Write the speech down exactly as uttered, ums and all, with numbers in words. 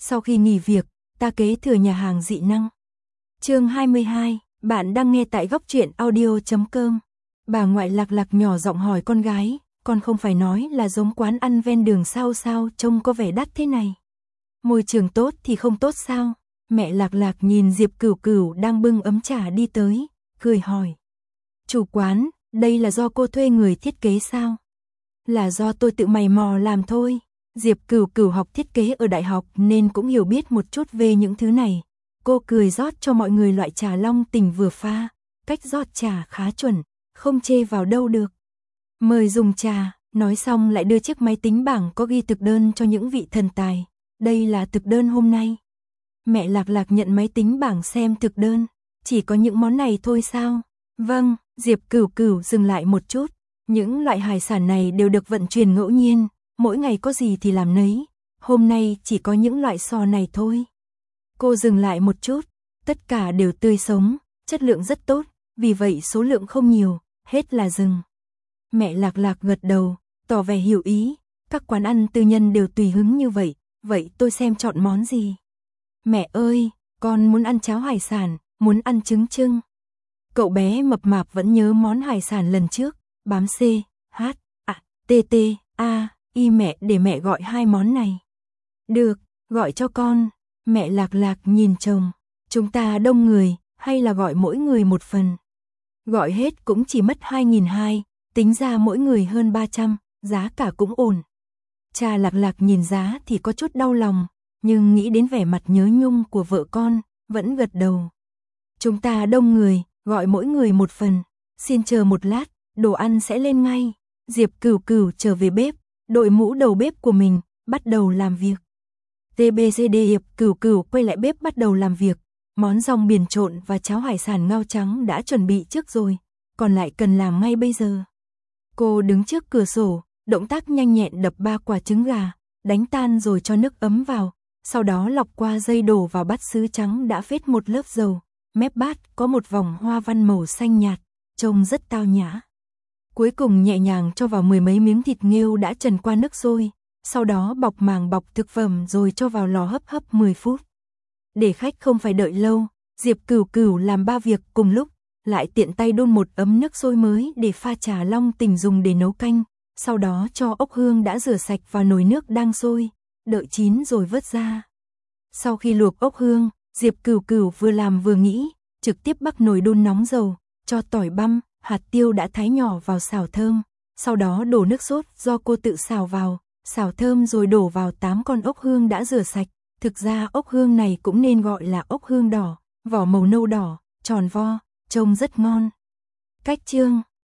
Sau khi nghỉ việc, ta kế thừa nhà hàng dị năng. Chương hai mươi hai, bạn đang nghe tại góc truyện audio chấm com. Bà ngoại Lạc Lạc nhỏ giọng hỏi con gái, con không phải nói là giống quán ăn ven đường sao sao trông có vẻ đắt thế này. Môi trường tốt thì không tốt sao? Mẹ Lạc Lạc nhìn Diệp Cửu Cửu đang bưng ấm trà đi tới, cười hỏi. Chủ quán, đây là do cô thuê người thiết kế sao? Là do tôi tự mày mò làm thôi. Diệp Cửu Cửu học thiết kế ở đại học nên cũng hiểu biết một chút về những thứ này. Cô cười rót cho mọi người loại trà long tỉnh vừa pha, cách rót trà khá chuẩn, không chê vào đâu được. Mời dùng trà, nói xong lại đưa chiếc máy tính bảng có ghi thực đơn cho những vị thần tài. Đây là thực đơn hôm nay. Mẹ Lạc Lạc nhận máy tính bảng xem thực đơn, chỉ có những món này thôi sao? Vâng, Diệp Cửu Cửu dừng lại một chút, những loại hải sản này đều được vận chuyển ngẫu nhiên, mỗi ngày có gì thì làm nấy, hôm nay chỉ có những loại sò này thôi. Cô dừng lại một chút, tất cả đều tươi sống, chất lượng rất tốt, vì vậy số lượng không nhiều, hết là rừng. Mẹ Lạc Lạc gật đầu, tỏ vẻ hiểu ý, các quán ăn tư nhân đều tùy hứng như vậy, vậy tôi xem chọn món gì. Mẹ ơi, con muốn ăn cháo hải sản, muốn ăn trứng trưng. Cậu bé mập mạp vẫn nhớ món hải sản lần trước, bám C, H, A, T, T, A, Y mẹ để mẹ gọi hai món này. Được, gọi cho con. Mẹ Lạc Lạc nhìn chồng, chúng ta đông người, hay là gọi mỗi người một phần. Gọi hết cũng chỉ mất hai nghìn hai trăm, tính ra mỗi người hơn ba trăm, giá cả cũng ổn. Cha Lạc Lạc nhìn giá thì có chút đau lòng, nhưng nghĩ đến vẻ mặt nhớ nhung của vợ con, vẫn gật đầu. Chúng ta đông người, gọi mỗi người một phần, xin chờ một lát, đồ ăn sẽ lên ngay. Diệp Cửu Cửu trở về bếp, đội mũ đầu bếp của mình, bắt đầu làm việc. tê bê xê đê Diệp Cửu Cửu quay lại bếp bắt đầu làm việc, món rong biển trộn và cháo hải sản ngao trắng đã chuẩn bị trước rồi, còn lại cần làm ngay bây giờ. Cô đứng trước cửa sổ, động tác nhanh nhẹn đập ba quả trứng gà, đánh tan rồi cho nước ấm vào, sau đó lọc qua dây đổ vào bát sứ trắng đã phết một lớp dầu, mép bát có một vòng hoa văn màu xanh nhạt, trông rất tao nhã. Cuối cùng nhẹ nhàng cho vào mười mấy miếng thịt nghêu đã trần qua nước sôi, sau đó bọc màng bọc thực phẩm rồi cho vào lò hấp hấp mười phút. Để khách không phải đợi lâu, Diệp Cửu Cửu làm ba việc cùng lúc, lại tiện tay đun một ấm nước sôi mới để pha trà long tỉnh dùng để nấu canh, sau đó cho ốc hương đã rửa sạch vào nồi nước đang sôi, đợi chín rồi vớt ra. Sau khi luộc ốc hương, Diệp Cửu Cửu vừa làm vừa nghĩ, trực tiếp bắc nồi đun nóng dầu, cho tỏi băm, hạt tiêu đã thái nhỏ vào xào thơm, sau đó đổ nước sốt do cô tự xào vào, xào thơm rồi đổ vào tám con ốc hương đã rửa sạch. Thực ra ốc hương này cũng nên gọi là ốc hương đỏ, vỏ màu nâu đỏ, tròn vo, trông rất ngon. Cách chương